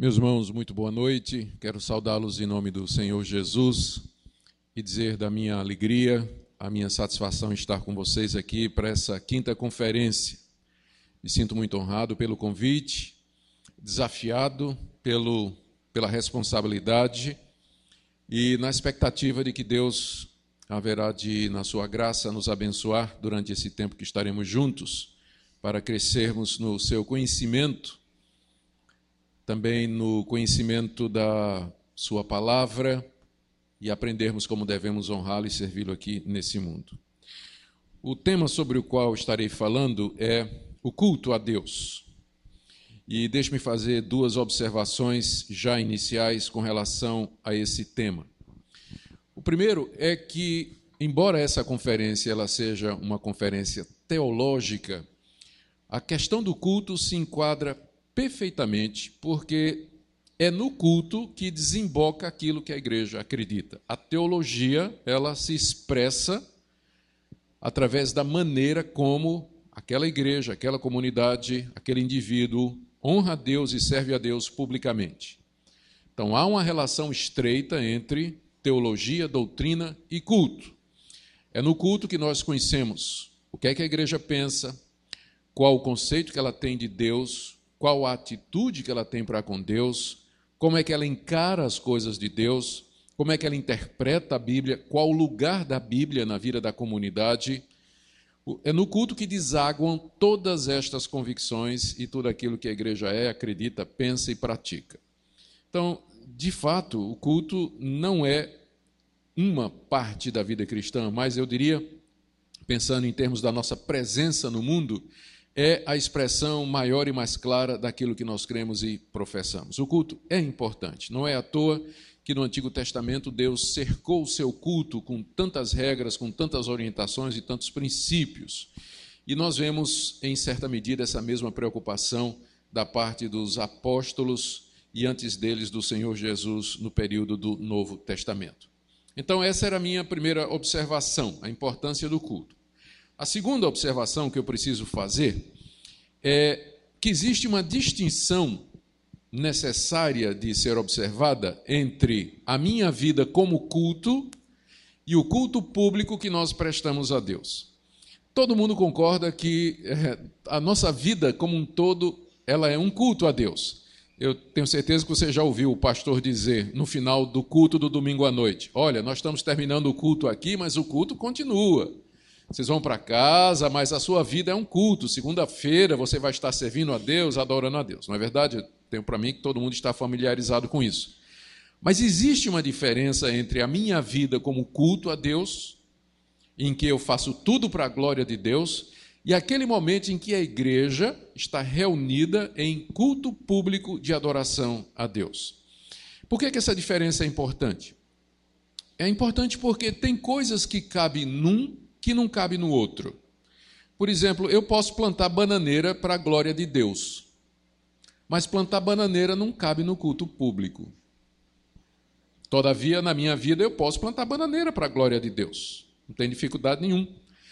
Meus irmãos, muito boa noite. Quero saudá-los em nome do Senhor Jesus e dizer da minha alegria, a minha satisfação em estar com vocês aqui para essa quinta conferência. Me sinto muito honrado pelo convite, desafiado pela responsabilidade e na expectativa de que Deus haverá de, na sua graça, nos abençoar durante esse tempo que estaremos juntos para crescermos no seu conhecimento, também no conhecimento da sua palavra e aprendermos como devemos honrá-lo e servi-lo aqui nesse mundo. O tema sobre o qual estarei falando é o culto a Deus. E deixe-me fazer duas observações já iniciais com relação a esse tema. O primeiro é que, embora essa conferência ela seja uma conferência teológica, a questão do culto se enquadra perfeitamente, porque é no culto que desemboca aquilo que a igreja acredita. A teologia, ela se expressa através da maneira como aquela igreja, aquela comunidade, aquele indivíduo honra a Deus e serve a Deus publicamente. Então, há uma relação estreita entre teologia, doutrina e culto. É no culto que nós conhecemos o que é que a igreja pensa, qual o conceito que ela tem de Deus, qual a atitude que ela tem para com Deus, como é que ela encara as coisas de Deus, como é que ela interpreta a Bíblia, qual o lugar da Bíblia na vida da comunidade. É no culto que desaguam todas estas convicções e tudo aquilo que a igreja é, acredita, pensa e pratica. Então, de fato, o culto não é uma parte da vida cristã, mas eu diria, pensando em termos da nossa presença no mundo, é a expressão maior e mais clara daquilo que nós cremos e professamos. O culto é importante. Não é à toa que no Antigo Testamento Deus cercou o seu culto com tantas regras, com tantas orientações e tantos princípios. E nós vemos, em certa medida, essa mesma preocupação da parte dos apóstolos e antes deles do Senhor Jesus no período do Novo Testamento. Então, essa era a minha primeira observação, a importância do culto. A segunda observação que eu preciso fazer é que existe uma distinção necessária de ser observada entre a minha vida como culto e o culto público que nós prestamos a Deus. Todo mundo concorda que a nossa vida como um todo, ela é um culto a Deus. Eu tenho certeza que você já ouviu o pastor dizer no final do culto do domingo à noite: olha, nós estamos terminando o culto aqui, mas o culto continua. Vocês vão para casa, mas a sua vida é um culto. Segunda-feira você vai estar servindo a Deus, adorando a Deus. Não é verdade? Eu tenho para mim que todo mundo está familiarizado com isso. Mas existe uma diferença entre a minha vida como culto a Deus, em que eu faço tudo para a glória de Deus, e aquele momento em que a igreja está reunida em culto público de adoração a Deus. Por que essa diferença é importante? É importante porque tem coisas que cabem num que não cabe no outro. Por exemplo, eu posso plantar bananeira para a glória de Deus, mas plantar bananeira não cabe no culto público. Todavia, na minha vida, eu posso plantar bananeira para a glória de Deus. Não tem dificuldade nenhuma.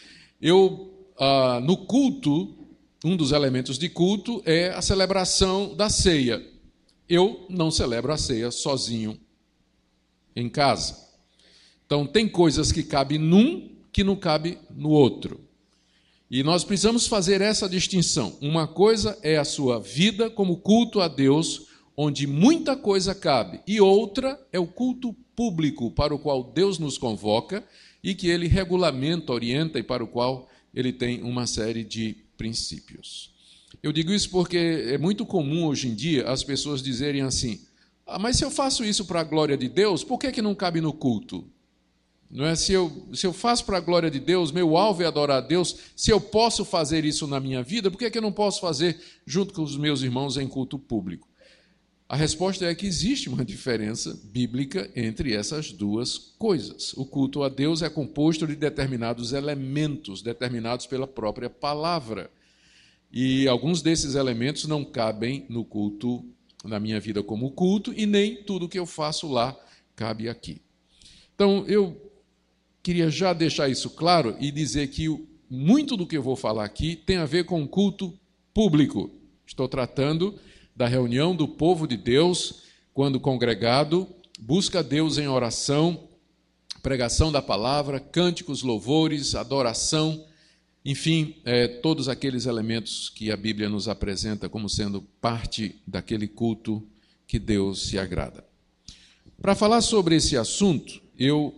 No culto, um dos elementos de culto é a celebração da ceia. Eu não celebro a ceia sozinho em casa. Então, tem coisas que cabem num que não cabe no outro. E nós precisamos fazer essa distinção. Uma coisa é a sua vida como culto a Deus, onde muita coisa cabe, e outra é o culto público para o qual Deus nos convoca e que Ele regulamenta, orienta e para o qual Ele tem uma série de princípios. Eu digo isso porque é muito comum hoje em dia as pessoas dizerem assim: mas se eu faço isso para a glória de Deus, por que não cabe no culto? Não é? Se eu faço para a glória de Deus, meu alvo é adorar a Deus, se eu posso fazer isso na minha vida, por que eu não posso fazer junto com os meus irmãos em culto público? A resposta é que existe uma diferença bíblica entre essas duas coisas. O culto a Deus é composto de determinados elementos, determinados pela própria palavra. E alguns desses elementos não cabem no culto, na minha vida como culto, e nem tudo que eu faço lá cabe aqui. Então, eu queria já deixar isso claro e dizer que muito do que eu vou falar aqui tem a ver com culto público. Estou tratando da reunião do povo de Deus, quando congregado, busca Deus em oração, pregação da palavra, cânticos, louvores, adoração, enfim, todos aqueles elementos que a Bíblia nos apresenta como sendo parte daquele culto que Deus se agrada. Para falar sobre esse assunto, eu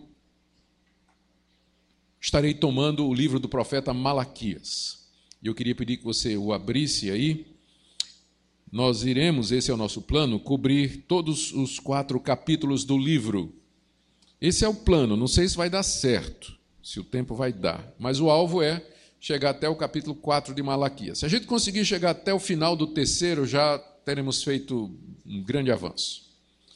estarei tomando o livro do profeta Malaquias. Eu queria pedir que você o abrisse aí. Nós iremos, esse é o nosso plano, cobrir todos os 4 capítulos do livro. Esse é o plano, não sei se vai dar certo, se o tempo vai dar, mas o alvo é chegar até o capítulo 4 de Malaquias. Se a gente conseguir chegar até o final do 3º, já teremos feito um grande avanço.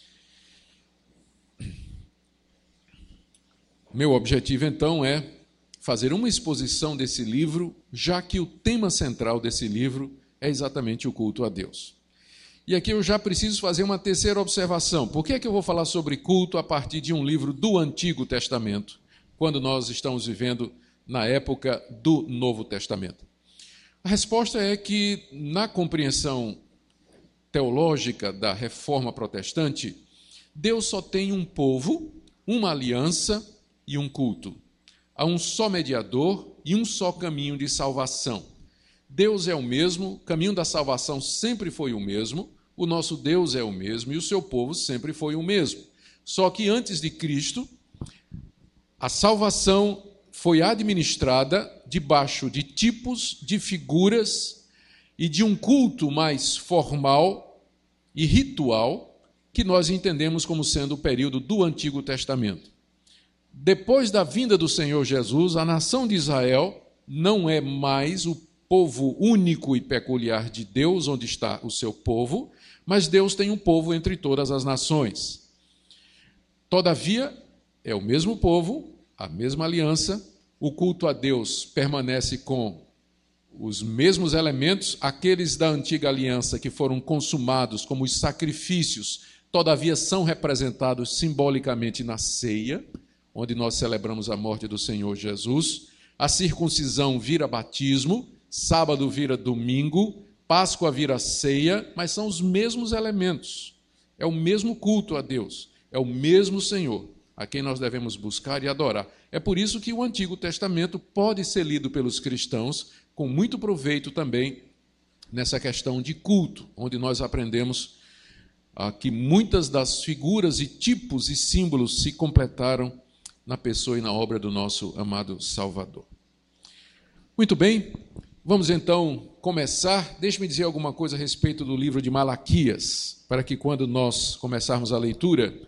Meu objetivo, então, é fazer uma exposição desse livro, já que o tema central desse livro é exatamente o culto a Deus. E aqui eu já preciso fazer uma terceira observação. Por que é que eu vou falar sobre culto a partir de um livro do Antigo Testamento, quando nós estamos vivendo na época do Novo Testamento? A resposta é que, na compreensão teológica da Reforma Protestante, Deus só tem um povo, uma aliança e um culto. Há um só mediador e um só caminho de salvação. Deus é o mesmo, o caminho da salvação sempre foi o mesmo, o nosso Deus é o mesmo e o seu povo sempre foi o mesmo. Só que antes de Cristo, a salvação foi administrada debaixo de tipos, de figuras e de um culto mais formal e ritual que nós entendemos como sendo o período do Antigo Testamento. Depois da vinda do Senhor Jesus, a nação de Israel não é mais o povo único e peculiar de Deus, onde está o seu povo, mas Deus tem um povo entre todas as nações. Todavia, é o mesmo povo, a mesma aliança, o culto a Deus permanece com os mesmos elementos, aqueles da antiga aliança que foram consumados como os sacrifícios, todavia são representados simbolicamente na ceia, onde nós celebramos a morte do Senhor Jesus. A circuncisão vira batismo, sábado vira domingo, Páscoa vira ceia, mas são os mesmos elementos. É o mesmo culto a Deus, é o mesmo Senhor, a quem nós devemos buscar e adorar. É por isso que o Antigo Testamento pode ser lido pelos cristãos com muito proveito também nessa questão de culto, onde nós aprendemos que muitas das figuras e tipos e símbolos se completaram na pessoa e na obra do nosso amado Salvador. Muito bem, vamos então começar. Deixe-me dizer alguma coisa a respeito do livro de Malaquias, para que quando nós começarmos a leitura,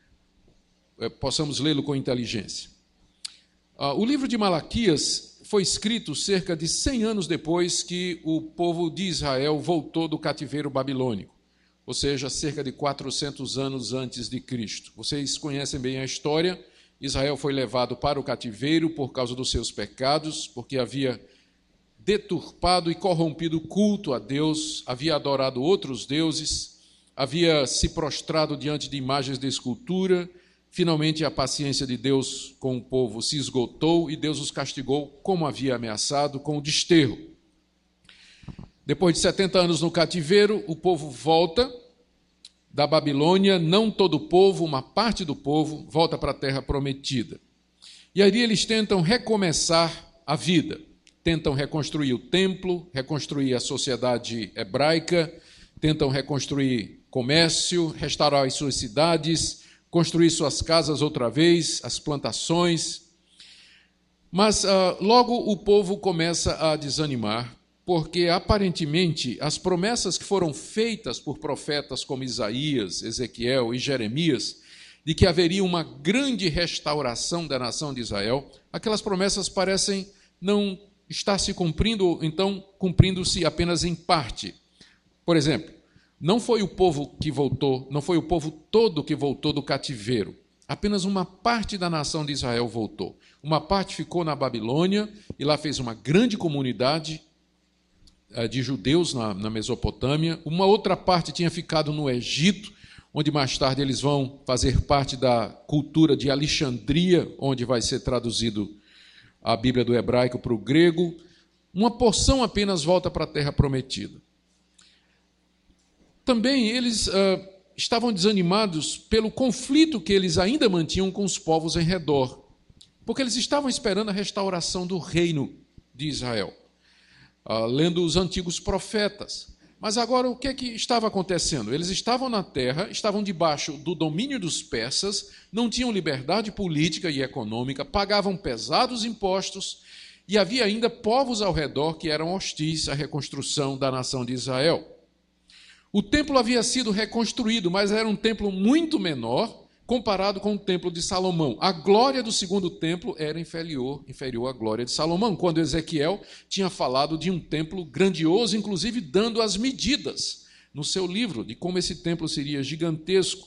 possamos lê-lo com inteligência. O livro de Malaquias foi escrito cerca de 100 anos depois que o povo de Israel voltou do cativeiro babilônico, ou seja, cerca de 400 anos antes de Cristo. Vocês conhecem bem a história. Israel foi levado para o cativeiro por causa dos seus pecados, porque havia deturpado e corrompido o culto a Deus, havia adorado outros deuses, havia se prostrado diante de imagens de escultura. Finalmente, a paciência de Deus com o povo se esgotou e Deus os castigou, como havia ameaçado, com o desterro. Depois de 70 anos no cativeiro, o povo volta da Babilônia, não todo o povo, uma parte do povo, volta para a terra prometida. E aí eles tentam recomeçar a vida, tentam reconstruir o templo, reconstruir a sociedade hebraica, tentam reconstruir comércio, restaurar as suas cidades, construir suas casas outra vez, as plantações. Mas logo o povo começa a desanimar, porque aparentemente as promessas que foram feitas por profetas como Isaías, Ezequiel e Jeremias, de que haveria uma grande restauração da nação de Israel, aquelas promessas parecem não estar se cumprindo, ou então cumprindo-se apenas em parte. Por exemplo, não foi o povo que voltou, não foi o povo todo que voltou do cativeiro. Apenas uma parte da nação de Israel voltou. Uma parte ficou na Babilônia e lá fez uma grande comunidade de judeus na Mesopotâmia. Uma outra parte tinha ficado no Egito, onde mais tarde eles vão fazer parte da cultura de Alexandria, onde vai ser traduzido a Bíblia do hebraico para o grego. Uma porção apenas volta para a terra prometida. também eles estavam desanimados pelo conflito que eles ainda mantinham com os povos em redor, porque eles estavam esperando a restauração do reino de Israel, lendo os antigos profetas. Mas agora o que é que estava acontecendo? Eles estavam na terra, estavam debaixo do domínio dos persas, não tinham liberdade política e econômica, pagavam pesados impostos, e havia ainda povos ao redor que eram hostis à reconstrução da nação de Israel. O templo havia sido reconstruído, mas era um templo muito menor comparado com o templo de Salomão. A glória do segundo templo era inferior à glória de Salomão, quando Ezequiel tinha falado de um templo grandioso, inclusive dando as medidas no seu livro de como esse templo seria gigantesco.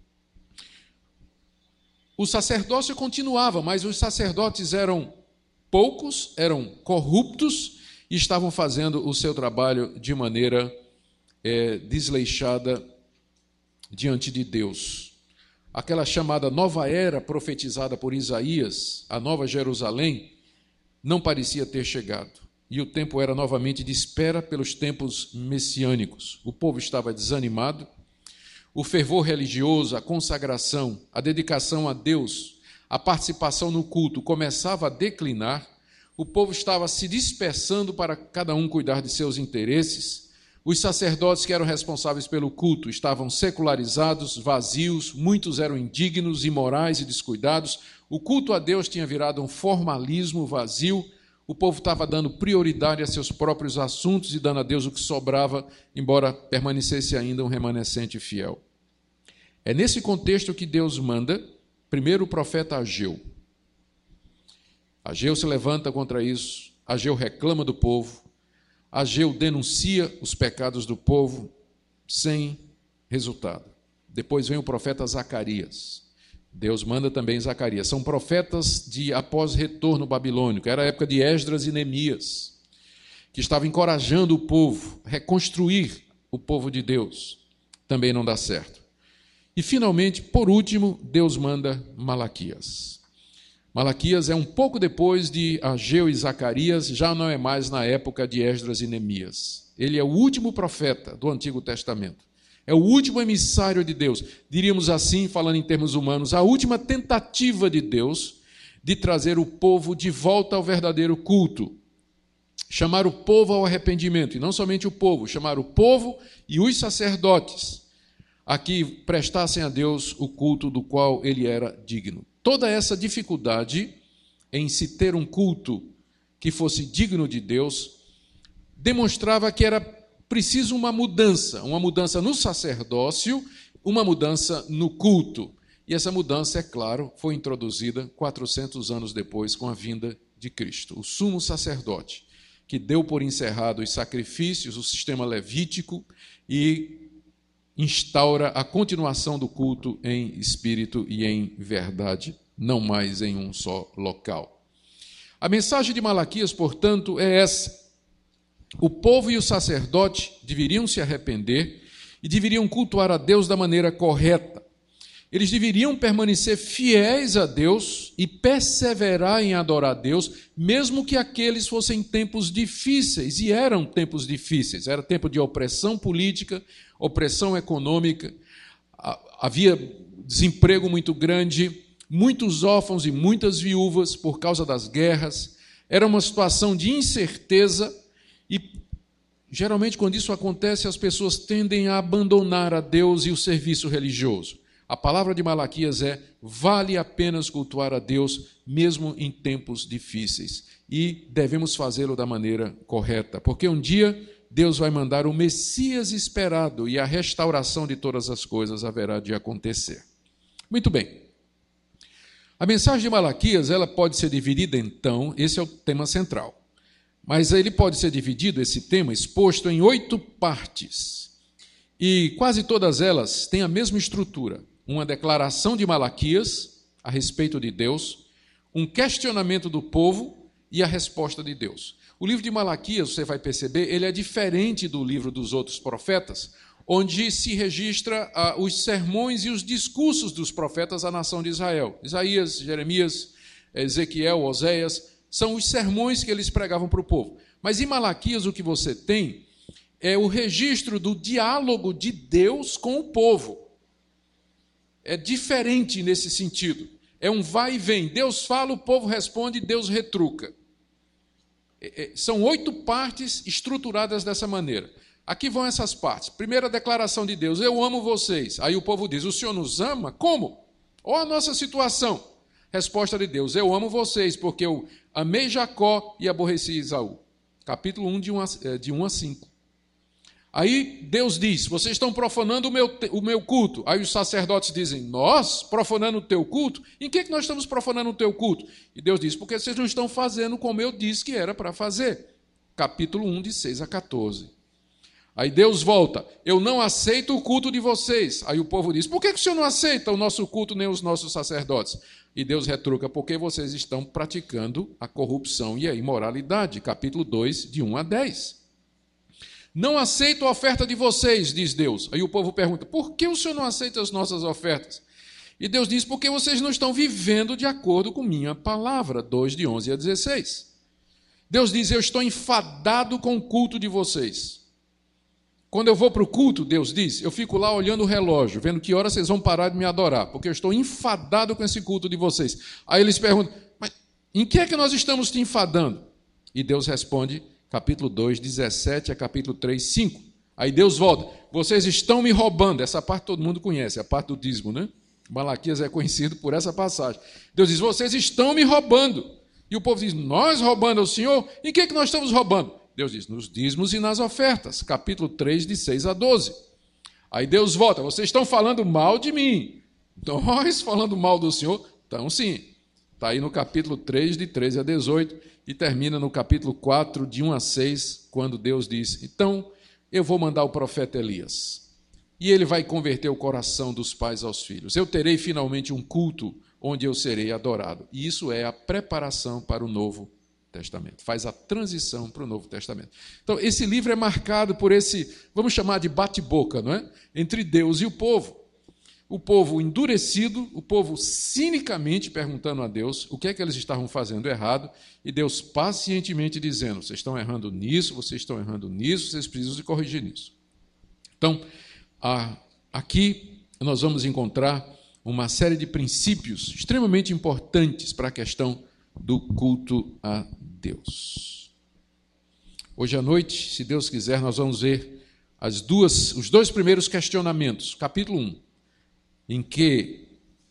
O sacerdócio continuava, mas os sacerdotes eram poucos, eram corruptos e estavam fazendo o seu trabalho de maneira desleixada diante de Deus. Aquela chamada nova era profetizada por Isaías, a nova Jerusalém, não parecia ter chegado. E o tempo era novamente de espera pelos tempos messiânicos. O povo estava desanimado, o fervor religioso, a consagração, a dedicação a Deus, a participação no culto começava a declinar, o povo estava se dispersando para cada um cuidar de seus interesses. Os sacerdotes que eram responsáveis pelo culto estavam secularizados, vazios, muitos eram indignos, imorais e descuidados. O culto a Deus tinha virado um formalismo vazio. O povo estava dando prioridade a seus próprios assuntos e dando a Deus o que sobrava, embora permanecesse ainda um remanescente fiel. É nesse contexto que Deus manda, primeiro o profeta Ageu. Ageu se levanta contra isso, Ageu reclama do povo, Ageu denuncia os pecados do povo sem resultado. Depois vem o profeta Zacarias. Deus manda também Zacarias. São profetas de após retorno babilônico. Era a época de Esdras e Neemias, que estavam encorajando o povo a reconstruir o povo de Deus. Também não dá certo. E, finalmente, por último, Deus manda Malaquias. Malaquias é um pouco depois de Ageu e Zacarias, já não é mais na época de Esdras e Neemias. Ele é o último profeta do Antigo Testamento. É o último emissário de Deus. Diríamos assim, falando em termos humanos, a última tentativa de Deus de trazer o povo de volta ao verdadeiro culto. Chamar o povo ao arrependimento. E não somente o povo, chamar o povo e os sacerdotes a que prestassem a Deus o culto do qual ele era digno. Toda essa dificuldade em se ter um culto que fosse digno de Deus, demonstrava que era preciso uma mudança no sacerdócio, uma mudança no culto. E essa mudança, é claro, foi introduzida 400 anos depois com a vinda de Cristo, o sumo sacerdote, que deu por encerrado os sacrifícios, o sistema levítico, e instaura a continuação do culto em espírito e em verdade, não mais em um só local. A mensagem de Malaquias, portanto, é essa. O povo e o sacerdote deveriam se arrepender e deveriam cultuar a Deus da maneira correta. Eles deveriam permanecer fiéis a Deus e perseverar em adorar a Deus, mesmo que aqueles fossem tempos difíceis, e eram tempos difíceis. Era tempo de opressão política, opressão econômica, havia desemprego muito grande, muitos órfãos e muitas viúvas por causa das guerras. Era uma situação de incerteza e, geralmente, quando isso acontece, as pessoas tendem a abandonar a Deus e o serviço religioso. A palavra de Malaquias é: vale a pena cultuar a Deus, mesmo em tempos difíceis. E devemos fazê-lo da maneira correta, porque um dia Deus vai mandar o Messias esperado e a restauração de todas as coisas haverá de acontecer. Muito bem. A mensagem de Malaquias, ela pode ser dividida, então, esse é o tema central. Mas ele pode ser dividido, esse tema, exposto em 8 partes. E quase todas elas têm a mesma estrutura. Uma declaração de Malaquias a respeito de Deus, um questionamento do povo e a resposta de Deus. O livro de Malaquias, você vai perceber, ele é diferente do livro dos outros profetas, onde se registra os sermões e os discursos dos profetas à nação de Israel. Isaías, Jeremias, Ezequiel, Oséias, são os sermões que eles pregavam para o povo. Mas em Malaquias o que você tem é o registro do diálogo de Deus com o povo. É diferente nesse sentido. É um vai e vem. Deus fala, o povo responde, Deus retruca. São 8 partes estruturadas dessa maneira. Aqui vão essas partes. Primeira declaração de Deus: eu amo vocês. Aí o povo diz: o Senhor nos ama? Como? Olha a nossa situação. Resposta de Deus: eu amo vocês, porque eu amei Jacó e aborreci Esaú. Capítulo 1, de 1 a 5. Aí Deus diz: vocês estão profanando o meu culto. Aí os sacerdotes dizem: nós profanando o teu culto? Em que nós estamos profanando o teu culto? E Deus diz: porque vocês não estão fazendo como eu disse que era para fazer. Capítulo 1, de 6 a 14. Aí Deus volta: eu não aceito o culto de vocês. Aí o povo diz: por que o Senhor não aceita o nosso culto nem os nossos sacerdotes? E Deus retruca: porque vocês estão praticando a corrupção e a imoralidade. Capítulo 2, de 1 a 10. Não aceito a oferta de vocês, diz Deus. Aí o povo pergunta: por que o Senhor não aceita as nossas ofertas? E Deus diz: porque vocês não estão vivendo de acordo com minha palavra. 2, de 11 a 16. Deus diz: eu estou enfadado com o culto de vocês. Quando eu vou para o culto, Deus diz, eu fico lá olhando o relógio, vendo que hora vocês vão parar de me adorar, porque eu estou enfadado com esse culto de vocês. Aí eles perguntam: mas em que é que nós estamos te enfadando? E Deus responde, capítulo 2, 17 a capítulo 3, 5. Aí Deus volta: vocês estão me roubando. Essa parte todo mundo conhece, a parte do dízimo, né? Malaquias é conhecido por essa passagem. Deus diz: vocês estão me roubando. E o povo diz: nós roubando ao Senhor? Em que é que nós estamos roubando? Deus diz: nos dízimos e nas ofertas. Capítulo 3, de 6 a 12. Aí Deus volta: vocês estão falando mal de mim. Nós falando mal do Senhor? Então sim. Está aí no capítulo 3, de 13 a 18, e termina no capítulo 4, de 1 a 6, quando Deus diz: então eu vou mandar o profeta Elias, e ele vai converter o coração dos pais aos filhos. Eu terei finalmente um culto onde eu serei adorado. E isso é a preparação para o Novo Testamento. Faz a transição para o Novo Testamento. Então, esse livro é marcado por esse, vamos chamar de bate-boca, não é? Entre Deus e o povo. O povo endurecido, o povo cinicamente perguntando a Deus o que é que eles estavam fazendo errado, e Deus pacientemente dizendo: vocês estão errando nisso, vocês estão errando nisso, vocês precisam de corrigir nisso. Então, aqui nós vamos encontrar uma série de princípios extremamente importantes para a questão do culto a Deus. Hoje à noite, se Deus quiser, nós vamos ver os 2 primeiros questionamentos. Capítulo 1, em que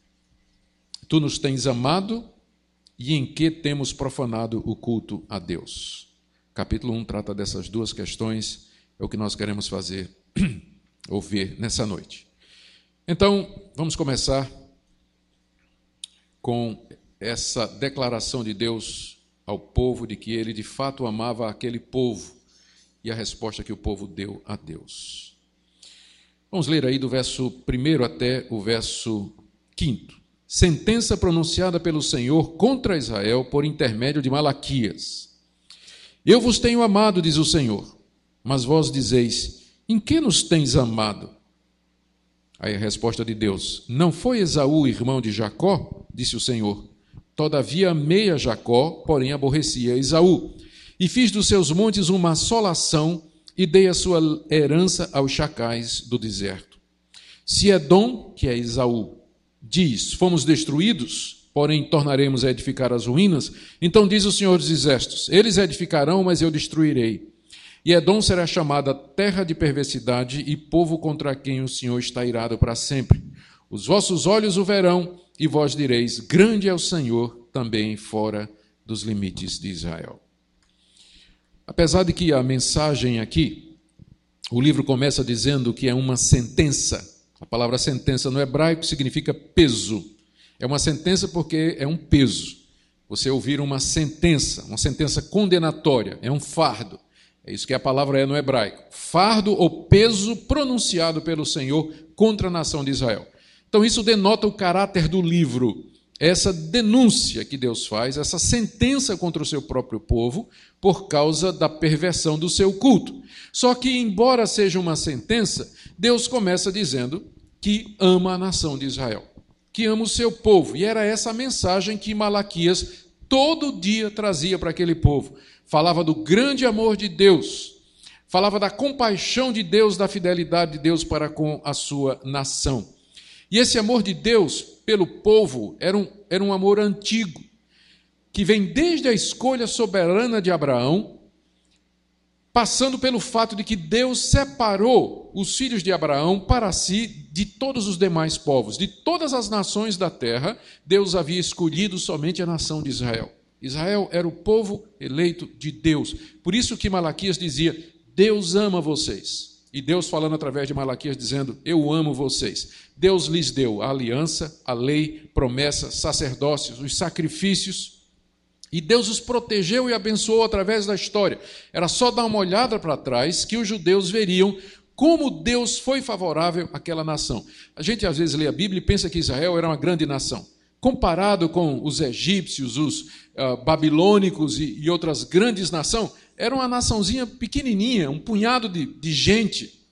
tu nos tens amado e em que temos profanado o culto a Deus. Capítulo 1 trata dessas 2 questões, é o que nós queremos fazer ou ver nessa noite. Então, vamos começar com essa declaração de Deus ao povo de que ele de fato amava aquele povo e a resposta que o povo deu a Deus. Vamos ler aí do verso 1 até o verso 5. Sentença pronunciada pelo Senhor contra Israel por intermédio de Malaquias. Eu vos tenho amado, diz o Senhor, mas vós dizeis: em que nos tens amado? Aí a resposta de Deus: não foi Esaú irmão de Jacó? Disse o Senhor. Todavia amei a Jacó, porém aborreci a Esaú. E fiz dos seus montes uma assolação e dei a sua herança aos chacais do deserto. Se Edom, que é Esaú, diz: fomos destruídos, porém tornaremos a edificar as ruínas, então diz o Senhor dos Exércitos: eles edificarão, mas eu destruirei. E Edom será chamada terra de perversidade e povo contra quem o Senhor está irado para sempre. Os vossos olhos o verão, e vós direis: grande é o Senhor, também fora dos limites de Israel. Apesar de que a mensagem aqui, o livro começa dizendo que é uma sentença. A palavra sentença no hebraico significa peso. É uma sentença porque é um peso. Você ouvir uma sentença condenatória, é um fardo. É isso que a palavra é no hebraico. Fardo ou peso pronunciado pelo Senhor contra a nação de Israel. Então isso denota o caráter do livro, essa denúncia que Deus faz, essa sentença contra o seu próprio povo por causa da perversão do seu culto. Só que, embora seja uma sentença, Deus começa dizendo que ama a nação de Israel, que ama o seu povo. E era essa a mensagem que Malaquias todo dia trazia para aquele povo. Falava do grande amor de Deus, falava da compaixão de Deus, da fidelidade de Deus para com a sua nação. E esse amor de Deus pelo povo era um amor antigo, que vem desde a escolha soberana de Abraão, passando pelo fato de que Deus separou os filhos de Abraão para si de todos os demais povos. De todas as nações da terra, Deus havia escolhido somente a nação de Israel. Israel era o povo eleito de Deus. Por isso que Malaquias dizia: Deus ama vocês. E Deus falando através de Malaquias dizendo: eu amo vocês. Deus lhes deu a aliança, a lei, promessas, sacerdócios, os sacrifícios. E Deus os protegeu e abençoou através da história. Era só dar uma olhada para trás que os judeus veriam como Deus foi favorável àquela nação. A gente às vezes lê a Bíblia e pensa que Israel era uma grande nação. Comparado com os egípcios, os babilônicos e outras grandes nações, era uma naçãozinha pequenininha, um punhado de gente,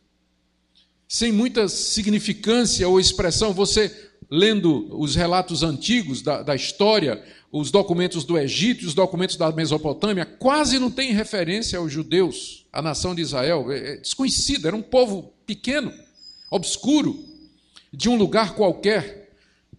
sem muita significância ou expressão. Você, lendo os relatos antigos da história, os documentos do Egito, os documentos da Mesopotâmia, quase não tem referência aos judeus, à nação de Israel. É desconhecido, era um povo pequeno, obscuro, de um lugar qualquer,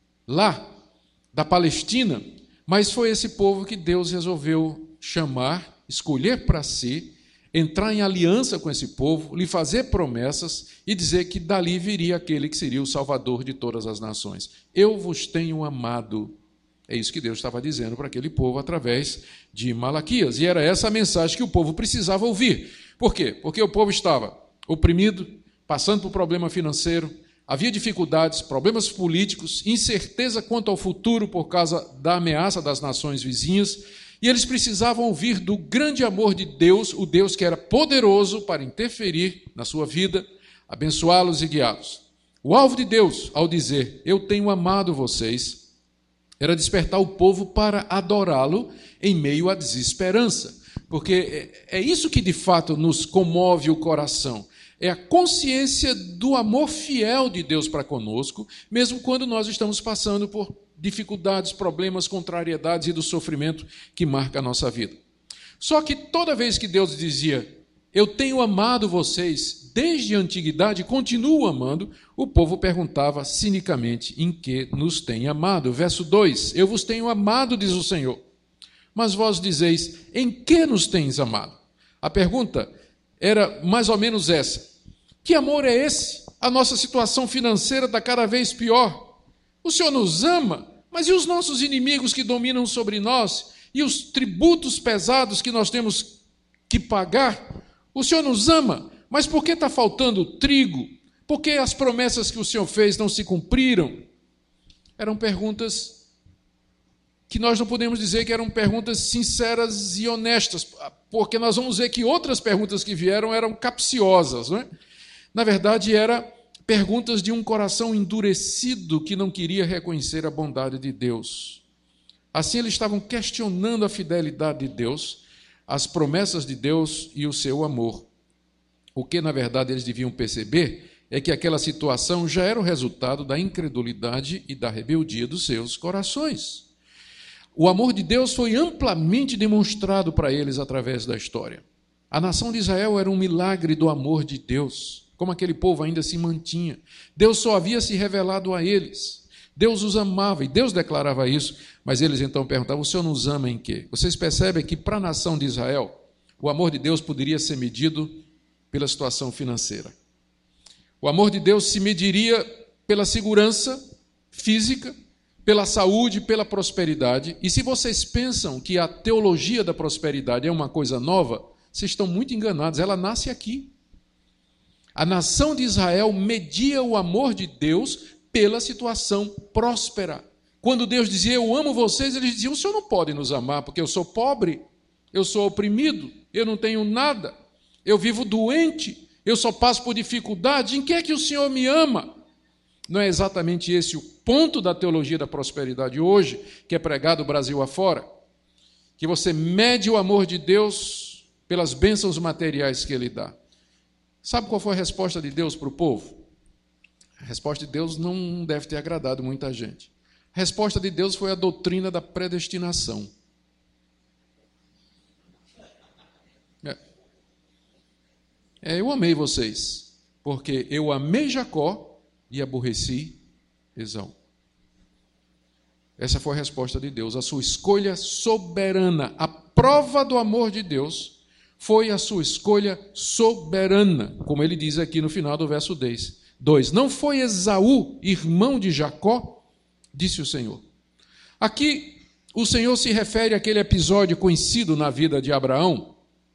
lá da Palestina, mas foi esse povo que Deus resolveu chamar, escolher para si, entrar em aliança com esse povo, lhe fazer promessas e dizer que dali viria aquele que seria o Salvador de todas as nações. Eu vos tenho amado. É isso que Deus estava dizendo para aquele povo através de Malaquias. E era essa a mensagem que o povo precisava ouvir. Por quê? Porque o povo estava oprimido, passando por problema financeiro, havia dificuldades, problemas políticos, incerteza quanto ao futuro por causa da ameaça das nações vizinhas, e eles precisavam ouvir do grande amor de Deus, o Deus que era poderoso para interferir na sua vida, abençoá-los e guiá-los. O alvo de Deus, ao dizer: eu tenho amado vocês, era despertar o povo para adorá-lo em meio à desesperança, porque é isso que de fato nos comove o coração, é a consciência do amor fiel de Deus para conosco, mesmo quando nós estamos passando por dificuldades, problemas, contrariedades e do sofrimento que marca a nossa vida. Só que toda vez que Deus dizia: eu tenho amado vocês desde a antiguidade, continuo amando, o povo perguntava cinicamente: em que nos tem amado? Verso 2: eu vos tenho amado, diz o Senhor. Mas vós dizeis: em que nos tens amado? A pergunta era mais ou menos essa: que amor é esse? A nossa situação financeira está cada vez pior. O Senhor nos ama, mas e os nossos inimigos que dominam sobre nós? E os tributos pesados que nós temos que pagar? O Senhor nos ama, mas por que está faltando trigo? Por que as promessas que o Senhor fez não se cumpriram? Eram perguntas que nós não podemos dizer que eram perguntas sinceras e honestas, porque nós vamos ver que outras perguntas que vieram eram capciosas, não é? Na verdade, eram perguntas de um coração endurecido que não queria reconhecer a bondade de Deus. Assim, eles estavam questionando a fidelidade de Deus, as promessas de Deus e o seu amor. O que, na verdade, eles deviam perceber é que aquela situação já era o resultado da incredulidade e da rebeldia dos seus corações. O amor de Deus foi amplamente demonstrado para eles através da história. A nação de Israel era um milagre do amor de Deus, como aquele povo ainda se mantinha. Deus só havia se revelado a eles. Deus os amava, e Deus declarava isso, mas eles então perguntavam: o Senhor nos ama em quê? Vocês percebem que para a nação de Israel, o amor de Deus poderia ser medido pela situação financeira. O amor de Deus se mediria pela segurança física, pela saúde, pela prosperidade. E se vocês pensam que a teologia da prosperidade é uma coisa nova, vocês estão muito enganados, ela nasce aqui. A nação de Israel media o amor de Deus pela situação próspera. Quando Deus dizia: eu amo vocês, eles diziam: o Senhor não pode nos amar, porque eu sou pobre, eu sou oprimido, eu não tenho nada, eu vivo doente, eu só passo por dificuldade, em que é que o Senhor me ama? Não é exatamente esse o ponto da teologia da prosperidade hoje, que é pregado Brasil afora? Que você mede o amor de Deus pelas bênçãos materiais que Ele dá. Sabe qual foi a resposta de Deus para o povo? A resposta de Deus não deve ter agradado muita gente. A resposta de Deus foi a doutrina da predestinação. Eu amei vocês, porque eu amei Jacó e aborreci Esaú. Essa foi a resposta de Deus, a sua escolha soberana. A prova do amor de Deus foi a sua escolha soberana, como ele diz aqui no final do verso 2. Não foi Esaú, irmão de Jacó? Disse o Senhor. Aqui, o Senhor se refere àquele episódio conhecido na vida de Abraão,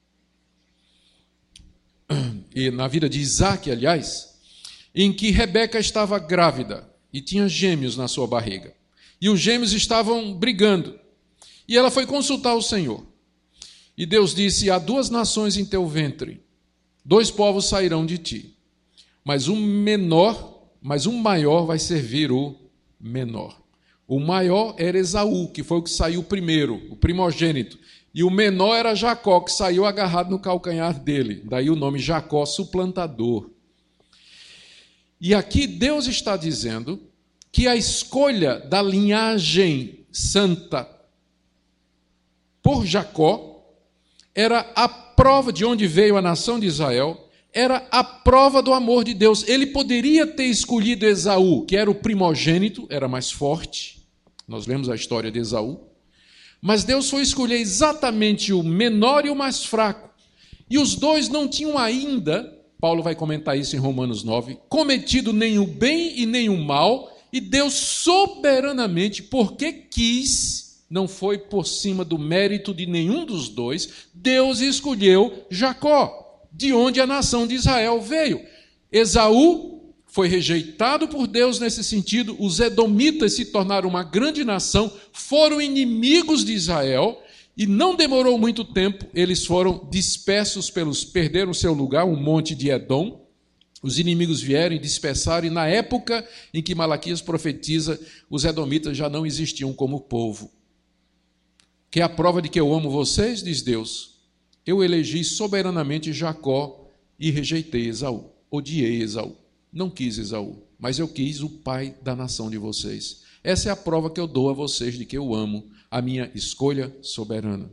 e na vida de Isaque, aliás, em que Rebeca estava grávida e tinha gêmeos na sua barriga. E os gêmeos estavam brigando. E ela foi consultar o Senhor. E Deus disse: há 2 nações em teu ventre, 2 povos sairão de ti. Mas um maior vai servir o menor. O maior era Esaú, que foi o que saiu primeiro, o primogênito. E o menor era Jacó, que saiu agarrado no calcanhar dele. Daí o nome Jacó, suplantador. E aqui Deus está dizendo que a escolha da linhagem santa por Jacó era a prova de onde veio a nação de Israel, era a prova do amor de Deus. Ele poderia ter escolhido Esaú, que era o primogênito, era mais forte. Nós lemos a história de Esaú. Mas Deus foi escolher exatamente o menor e o mais fraco. E os dois não tinham ainda, Paulo vai comentar isso em Romanos 9, cometido nem o bem e nem o mal, e Deus soberanamente, porque quis, não foi por cima do mérito de nenhum dos dois, Deus escolheu Jacó, de onde a nação de Israel veio. Esaú foi rejeitado por Deus nesse sentido, os edomitas se tornaram uma grande nação, foram inimigos de Israel, e não demorou muito tempo, eles foram dispersos perderam seu lugar, um monte de Edom. Os inimigos vieram e dispersaram, e na época em que Malaquias profetiza, os edomitas já não existiam como povo. Que é a prova de que eu amo vocês, diz Deus. Eu elegi soberanamente Jacó e rejeitei Esaú. Odiei Esaú. Não quis Esaú, mas eu quis o pai da nação de vocês. Essa é a prova que eu dou a vocês de que eu amo a minha escolha soberana.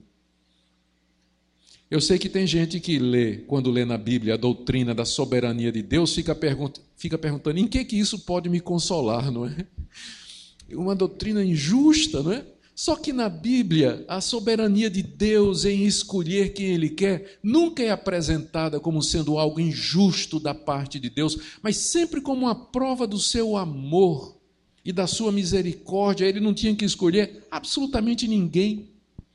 Eu sei que tem gente que quando lê na Bíblia a doutrina da soberania de Deus, fica perguntando em que isso pode me consolar, não é? Uma doutrina injusta, não é? Só que na Bíblia, a soberania de Deus em escolher quem Ele quer nunca é apresentada como sendo algo injusto da parte de Deus, mas sempre como uma prova do seu amor e da sua misericórdia. Ele não tinha que escolher absolutamente ninguém.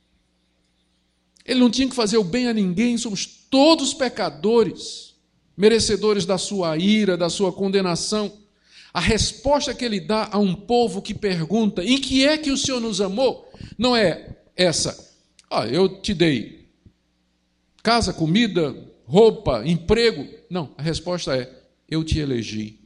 Ele não tinha que fazer o bem a ninguém, somos todos pecadores, merecedores da sua ira, da sua condenação. A resposta que ele dá a um povo que pergunta: em que é que o Senhor nos amou? Não é essa: eu te dei casa, comida, roupa, emprego. Não, a resposta é: eu te elegi,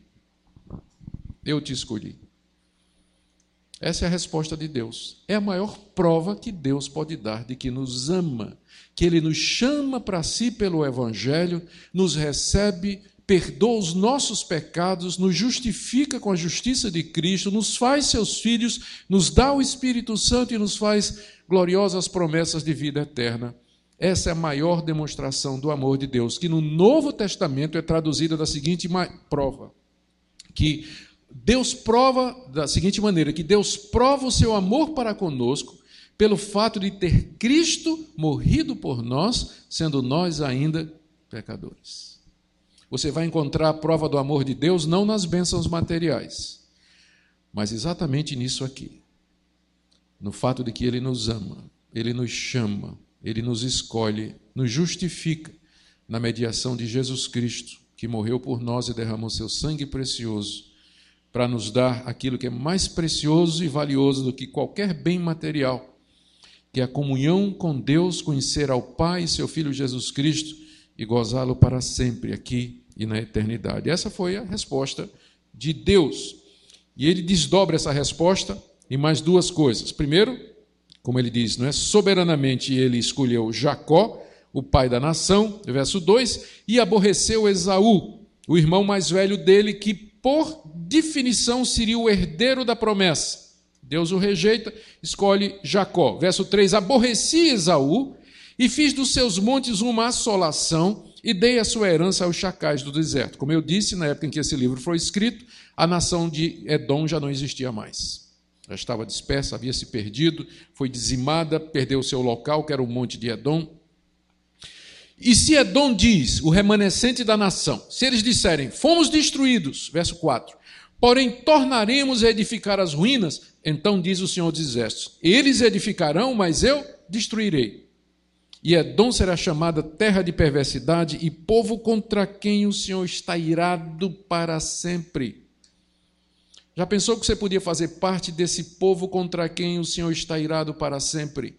eu te escolhi. Essa é a resposta de Deus. É a maior prova que Deus pode dar de que nos ama, que Ele nos chama para si pelo Evangelho, nos recebe, perdoa os nossos pecados, nos justifica com a justiça de Cristo, nos faz seus filhos, nos dá o Espírito Santo e nos faz gloriosas promessas de vida eterna. Essa é a maior demonstração do amor de Deus, que no Novo Testamento é traduzida da seguinte prova, que Deus prova da seguinte maneira, que Deus prova o seu amor para conosco pelo fato de ter Cristo morrido por nós, sendo nós ainda pecadores. Você vai encontrar a prova do amor de Deus não nas bênçãos materiais, mas exatamente nisso aqui, no fato de que Ele nos ama, Ele nos chama, Ele nos escolhe, nos justifica na mediação de Jesus Cristo, que morreu por nós e derramou seu sangue precioso, para nos dar aquilo que é mais precioso e valioso do que qualquer bem material, que é a comunhão com Deus, conhecer ao Pai e seu Filho Jesus Cristo e gozá-lo para sempre aqui e na eternidade. Essa foi a resposta de Deus. E ele desdobra essa resposta em mais 2 coisas. Primeiro, como ele diz, não é? Soberanamente ele escolheu Jacó, o pai da nação, verso 2, e aborreceu Esaú, o irmão mais velho dele, que por definição seria o herdeiro da promessa. Deus o rejeita, escolhe Jacó. Verso 3, aborreci Esaú e fiz dos seus montes uma assolação e dei a sua herança aos chacais do deserto. Como eu disse, na época em que esse livro foi escrito, a nação de Edom já não existia mais. Já estava dispersa, havia se perdido, foi dizimada, perdeu o seu local, que era o monte de Edom. E se Edom diz, o remanescente da nação, se eles disserem, fomos destruídos, verso 4, porém tornaremos a edificar as ruínas, então diz o Senhor dos Exércitos, eles edificarão, mas eu destruirei. E Edom será chamada terra de perversidade e povo contra quem o Senhor está irado para sempre. Já pensou que você podia fazer parte desse povo contra quem o Senhor está irado para sempre?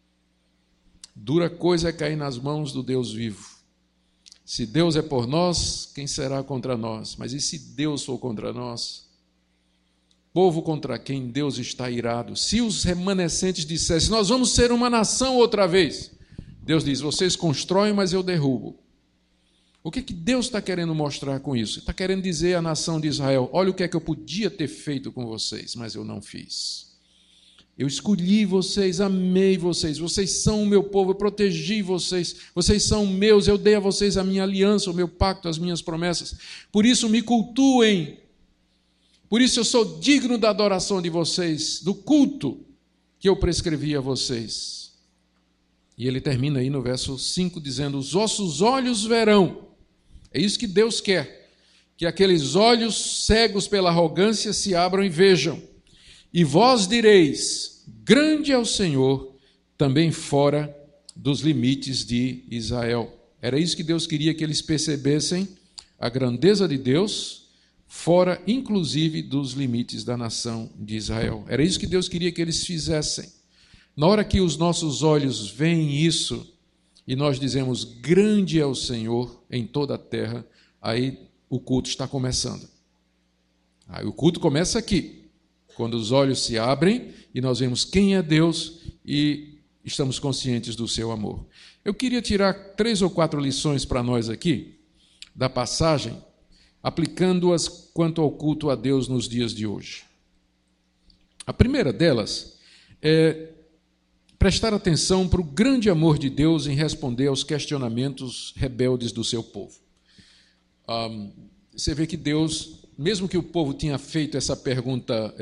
Dura coisa é cair nas mãos do Deus vivo. Se Deus é por nós, quem será contra nós? Mas e se Deus for contra nós? Povo contra quem Deus está irado. Se os remanescentes dissessem, nós vamos ser uma nação outra vez, Deus diz, vocês constroem, mas eu derrubo. O que Deus está querendo mostrar com isso? Está querendo dizer à nação de Israel, olha o que é que eu podia ter feito com vocês, mas eu não fiz. Eu escolhi vocês, amei vocês, vocês são o meu povo, eu protegi vocês, vocês são meus, eu dei a vocês a minha aliança, o meu pacto, as minhas promessas. Por isso me cultuem, por isso eu sou digno da adoração de vocês, do culto que eu prescrevi a vocês. E ele termina aí no verso 5 dizendo, os vossos olhos verão. É isso que Deus quer, que aqueles olhos cegos pela arrogância se abram e vejam. E vós direis, grande é o Senhor, também fora dos limites de Israel. Era isso que Deus queria que eles percebessem, a grandeza de Deus, fora inclusive dos limites da nação de Israel. Era isso que Deus queria que eles fizessem. Na hora que os nossos olhos veem isso, e nós dizemos, grande é o Senhor em toda a terra, aí o culto está começando. Aí o culto começa aqui, quando os olhos se abrem e nós vemos quem é Deus e estamos conscientes do seu amor. Eu queria tirar 3 ou 4 lições para nós aqui, da passagem, aplicando-as quanto ao culto a Deus nos dias de hoje. A primeira delas é prestar atenção para o grande amor de Deus em responder aos questionamentos rebeldes do seu povo. Você vê que Deus, mesmo que o povo tinha feito essa pergunta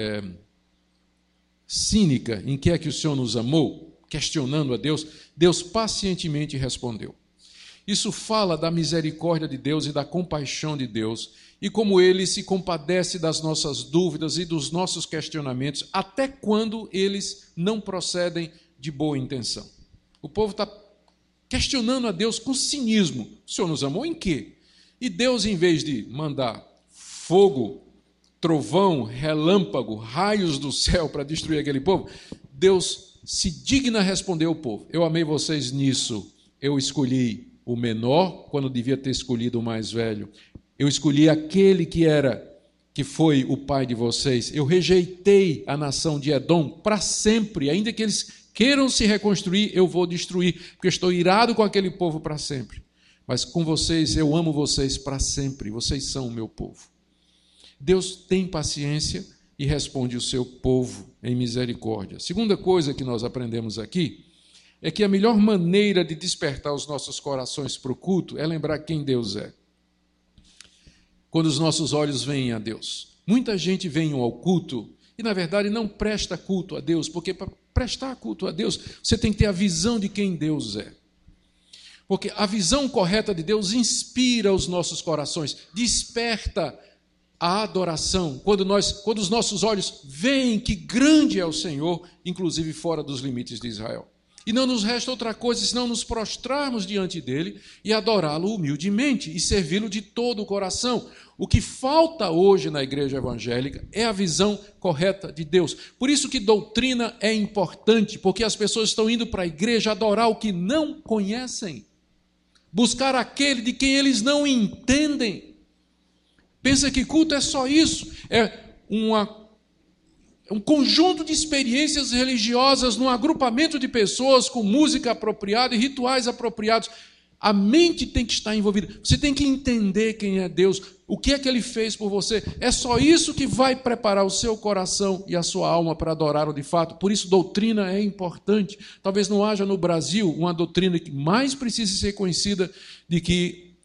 cínica, em que é que o Senhor nos amou, questionando a Deus, Deus pacientemente respondeu. Isso fala da misericórdia de Deus e da compaixão de Deus, e como Ele se compadece das nossas dúvidas e dos nossos questionamentos, até quando eles não procedem de boa intenção. O povo está questionando a Deus com cinismo. O Senhor nos amou em quê? E Deus, em vez de mandar fogo, trovão, relâmpago, raios do céu para destruir aquele povo, Deus se digna a responder ao povo. Eu amei vocês nisso. Eu escolhi o menor quando devia ter escolhido o mais velho. Eu escolhi aquele que foi o pai de vocês. Eu rejeitei a nação de Edom para sempre, ainda que eles queiram se reconstruir, eu vou destruir, porque estou irado com aquele povo para sempre. Mas com vocês, eu amo vocês para sempre, vocês são o meu povo. Deus tem paciência e responde o seu povo em misericórdia. Segunda coisa que nós aprendemos aqui é que a melhor maneira de despertar os nossos corações para o culto é lembrar quem Deus é. Quando os nossos olhos veem a Deus. Muita gente vem ao culto e, na verdade, não presta culto a Deus, porque para prestar culto a Deus, você tem que ter a visão de quem Deus é. Porque a visão correta de Deus inspira os nossos corações, desperta a adoração, quando os nossos olhos veem que grande é o Senhor, inclusive fora dos limites de Israel. E não nos resta outra coisa, senão nos prostrarmos diante dele e adorá-lo humildemente e servi-lo de todo o coração. O que falta hoje na igreja evangélica é a visão correta de Deus. Por isso que doutrina é importante, porque as pessoas estão indo para a igreja adorar o que não conhecem, buscar aquele de quem eles não entendem. Pensa que culto é só isso, é um conjunto de experiências religiosas num agrupamento de pessoas com música apropriada e rituais apropriados. A mente tem que estar envolvida. Você tem que entender quem é Deus, o que é que Ele fez por você. É só isso que vai preparar o seu coração e a sua alma para adorá-lo de fato. Por isso, doutrina é importante. Talvez não haja no Brasil uma doutrina que mais precise ser conhecida de que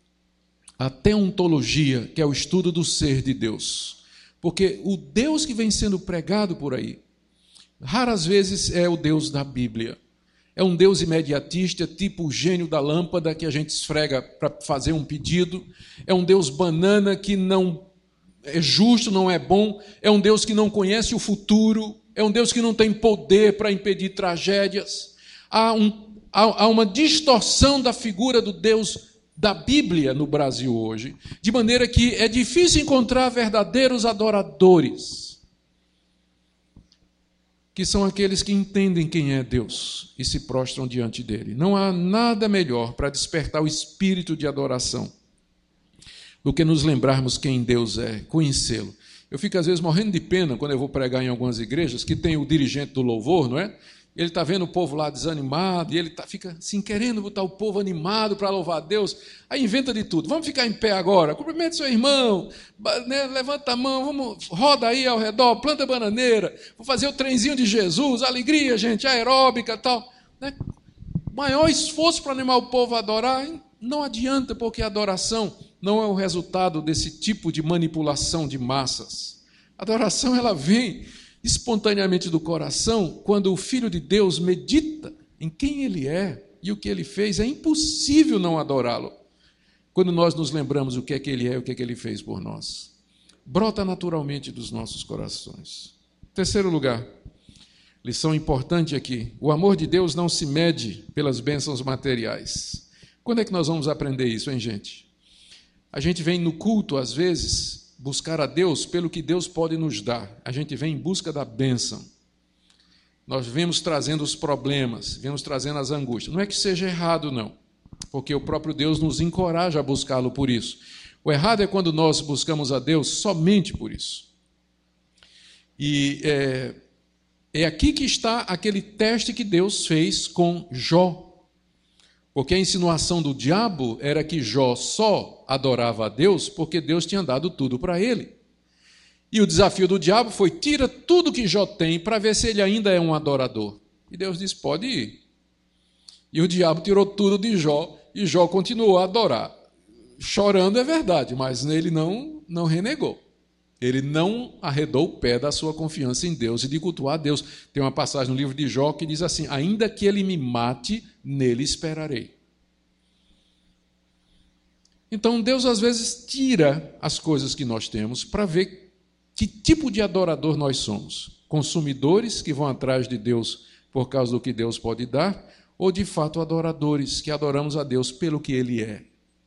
a teontologia, que é o estudo do ser de Deus. Porque o Deus que vem sendo pregado por aí, raras vezes é o Deus da Bíblia. É um Deus imediatista, tipo o gênio da lâmpada que a gente esfrega para fazer um pedido. É um Deus banana que não é justo, não é bom. É um Deus que não conhece o futuro. É um Deus que não tem poder para impedir tragédias. Há uma distorção da figura do Deus da Bíblia no Brasil hoje, de maneira que é difícil encontrar verdadeiros adoradores, que são aqueles que entendem quem é Deus e se prostram diante dele. Não há nada melhor para despertar o espírito de adoração do que nos lembrarmos quem Deus é, conhecê-lo. Eu fico às vezes morrendo de pena quando eu vou pregar em algumas igrejas que tem o dirigente do louvor, não é? Ele está vendo o povo lá desanimado e ele fica assim, querendo botar o povo animado para louvar a Deus. Aí inventa de tudo. Vamos ficar em pé agora. Cumprimente seu irmão. Né? Levanta a mão. Vamos, roda aí ao redor. Planta bananeira. Vou fazer o trenzinho de Jesus. Alegria, gente. Aeróbica e tal. Né? Maior esforço para animar o povo a adorar. Hein? Não adianta, porque a adoração não é o resultado desse tipo de manipulação de massas. A adoração, ela vem espontaneamente do coração, quando o Filho de Deus medita em quem Ele é e o que Ele fez. É impossível não adorá-lo quando nós nos lembramos o que é que Ele é e o que é que Ele fez por nós. Brota naturalmente dos nossos corações. Terceiro lugar, lição importante aqui: o amor de Deus não se mede pelas bênçãos materiais. Quando é que nós vamos aprender isso, hein, gente? A gente vem no culto, às vezes, buscar a Deus pelo que Deus pode nos dar. A gente vem em busca da bênção. Nós vemos trazendo os problemas, vemos trazendo as angústias. Não é que seja errado, não, porque o próprio Deus nos encoraja a buscá-lo por isso. O errado é quando nós buscamos a Deus somente por isso. E é aqui que está aquele teste que Deus fez com Jó. Porque a insinuação do diabo era que Jó só adorava a Deus porque Deus tinha dado tudo para ele. E o desafio do diabo foi: tira tudo que Jó tem para ver se ele ainda é um adorador. E Deus disse: pode ir. E o diabo tirou tudo de Jó e Jó continuou a adorar. Chorando é verdade, mas ele não renegou. Ele não arredou o pé da sua confiança em Deus e de cultuar a Deus. Tem uma passagem no livro de Jó que diz assim: ainda que ele me mate, nele esperarei. Então Deus às vezes tira as coisas que nós temos para ver que tipo de adorador nós somos. Consumidores que vão atrás de Deus por causa do que Deus pode dar, ou de fato adoradores que adoramos a Deus pelo que Ele é.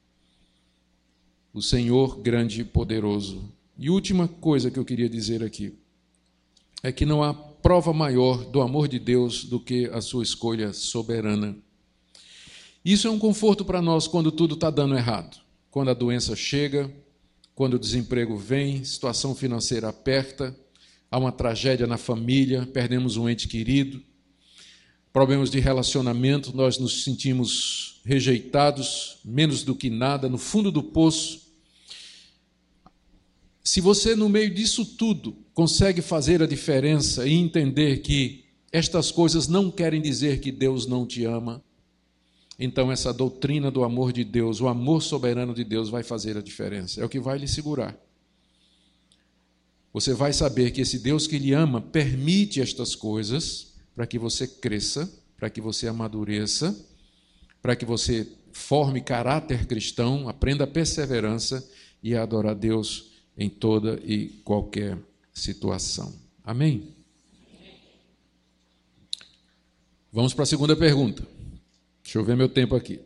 O Senhor grande e poderoso. E última coisa que eu queria dizer aqui é que não há prova maior do amor de Deus do que a sua escolha soberana. Isso é um conforto para nós quando tudo está dando errado. Quando a doença chega, quando o desemprego vem, situação financeira aperta, há uma tragédia na família, perdemos um ente querido, problemas de relacionamento, nós nos sentimos rejeitados, menos do que nada, no fundo do poço. Se você, no meio disso tudo, consegue fazer a diferença e entender que estas coisas não querem dizer que Deus não te ama, então essa doutrina do amor de Deus, o amor soberano de Deus vai fazer a diferença. É o que vai lhe segurar. Você vai saber que esse Deus que lhe ama permite estas coisas para que você cresça, para que você amadureça, para que você forme caráter cristão, aprenda a perseverança e a adorar a Deus em toda e qualquer situação. Amém? Vamos para a segunda pergunta. Deixa eu ver meu tempo aqui.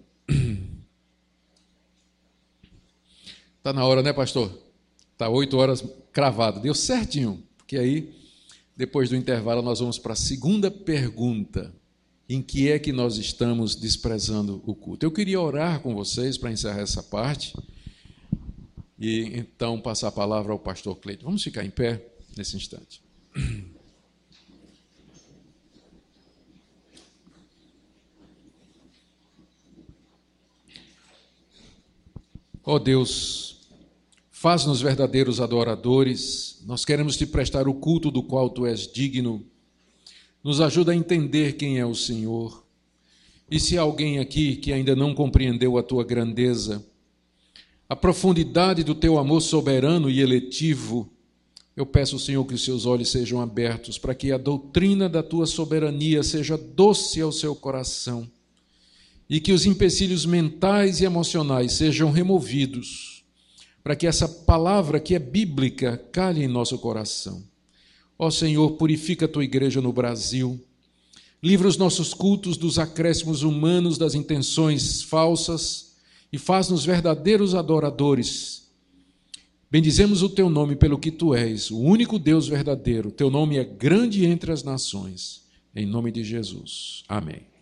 Está na hora, né, pastor? Está 8 horas cravado. Deu certinho, porque aí, depois do intervalo, nós vamos para a segunda pergunta. Em que é que nós estamos desprezando o culto? Eu queria orar com vocês para encerrar essa parte. E então passar a palavra ao pastor Cleiton. Vamos ficar em pé nesse instante. Ó Deus, faz-nos verdadeiros adoradores. Nós queremos te prestar o culto do qual tu és digno. Nos ajuda a entender quem é o Senhor. E se há alguém aqui que ainda não compreendeu a tua grandeza, a profundidade do teu amor soberano e eletivo, eu peço, Senhor, que os seus olhos sejam abertos para que a doutrina da tua soberania seja doce ao seu coração e que os empecilhos mentais e emocionais sejam removidos para que essa palavra que é bíblica calhe em nosso coração. Ó Senhor, purifica a tua igreja no Brasil, livra os nossos cultos dos acréscimos humanos, das intenções falsas e faz-nos verdadeiros adoradores. Bendizemos o teu nome pelo que tu és, o único Deus verdadeiro. Teu nome é grande entre as nações. Em nome de Jesus. Amém.